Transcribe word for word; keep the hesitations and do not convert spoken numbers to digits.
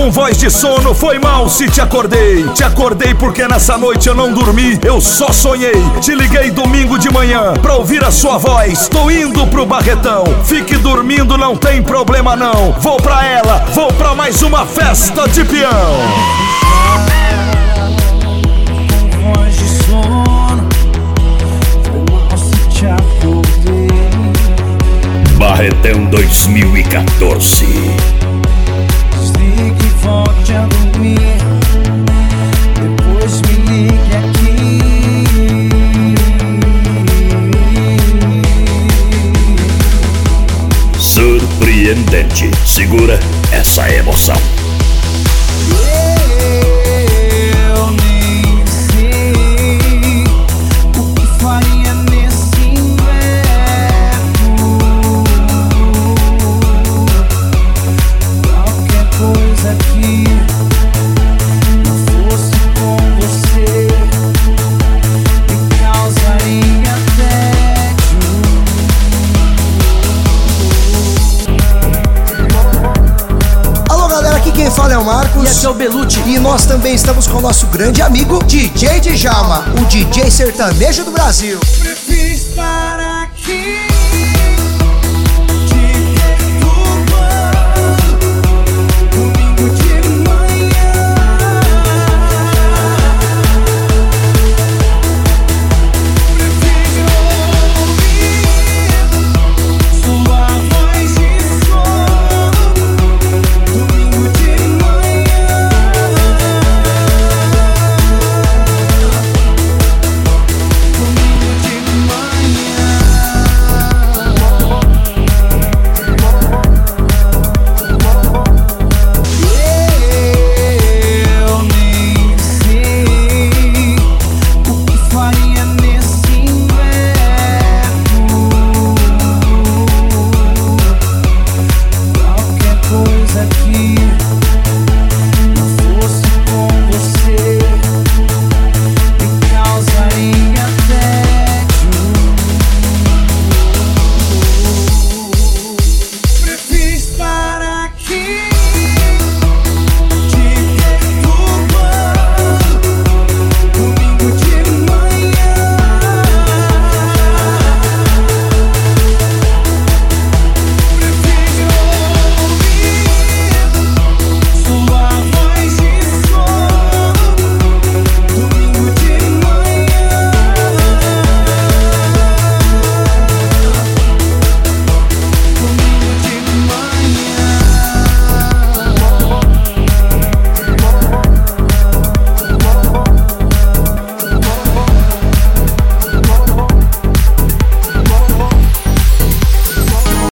com voz de sono, foi mal se te acordei. Te acordei porque nessa noite eu não dormi, eu só sonhei. Te liguei domingo de manhã pra ouvir a sua voz. Tô indo pro Barretão, fique dormindo, não tem problema não. Vou pra ela, vou pra mais uma festa de peão. Com voz de sono, foi mal se te acordei. Barretão dois mil e quatorze. Desligue e volte a dormir, depois me ligue aqui. Surpreendente, segura essa emoção. Eu nem sei o que faria nesse inverno. Qualquer coisa que não fosse com você me causaria tédio. Alô galera, aqui quem fala é o Marcos. E aqui é o Belucci. E nós também estamos com o nosso grande amigo D J Djalma, o D J sertanejo do Brasil. Prefiro estar aqui.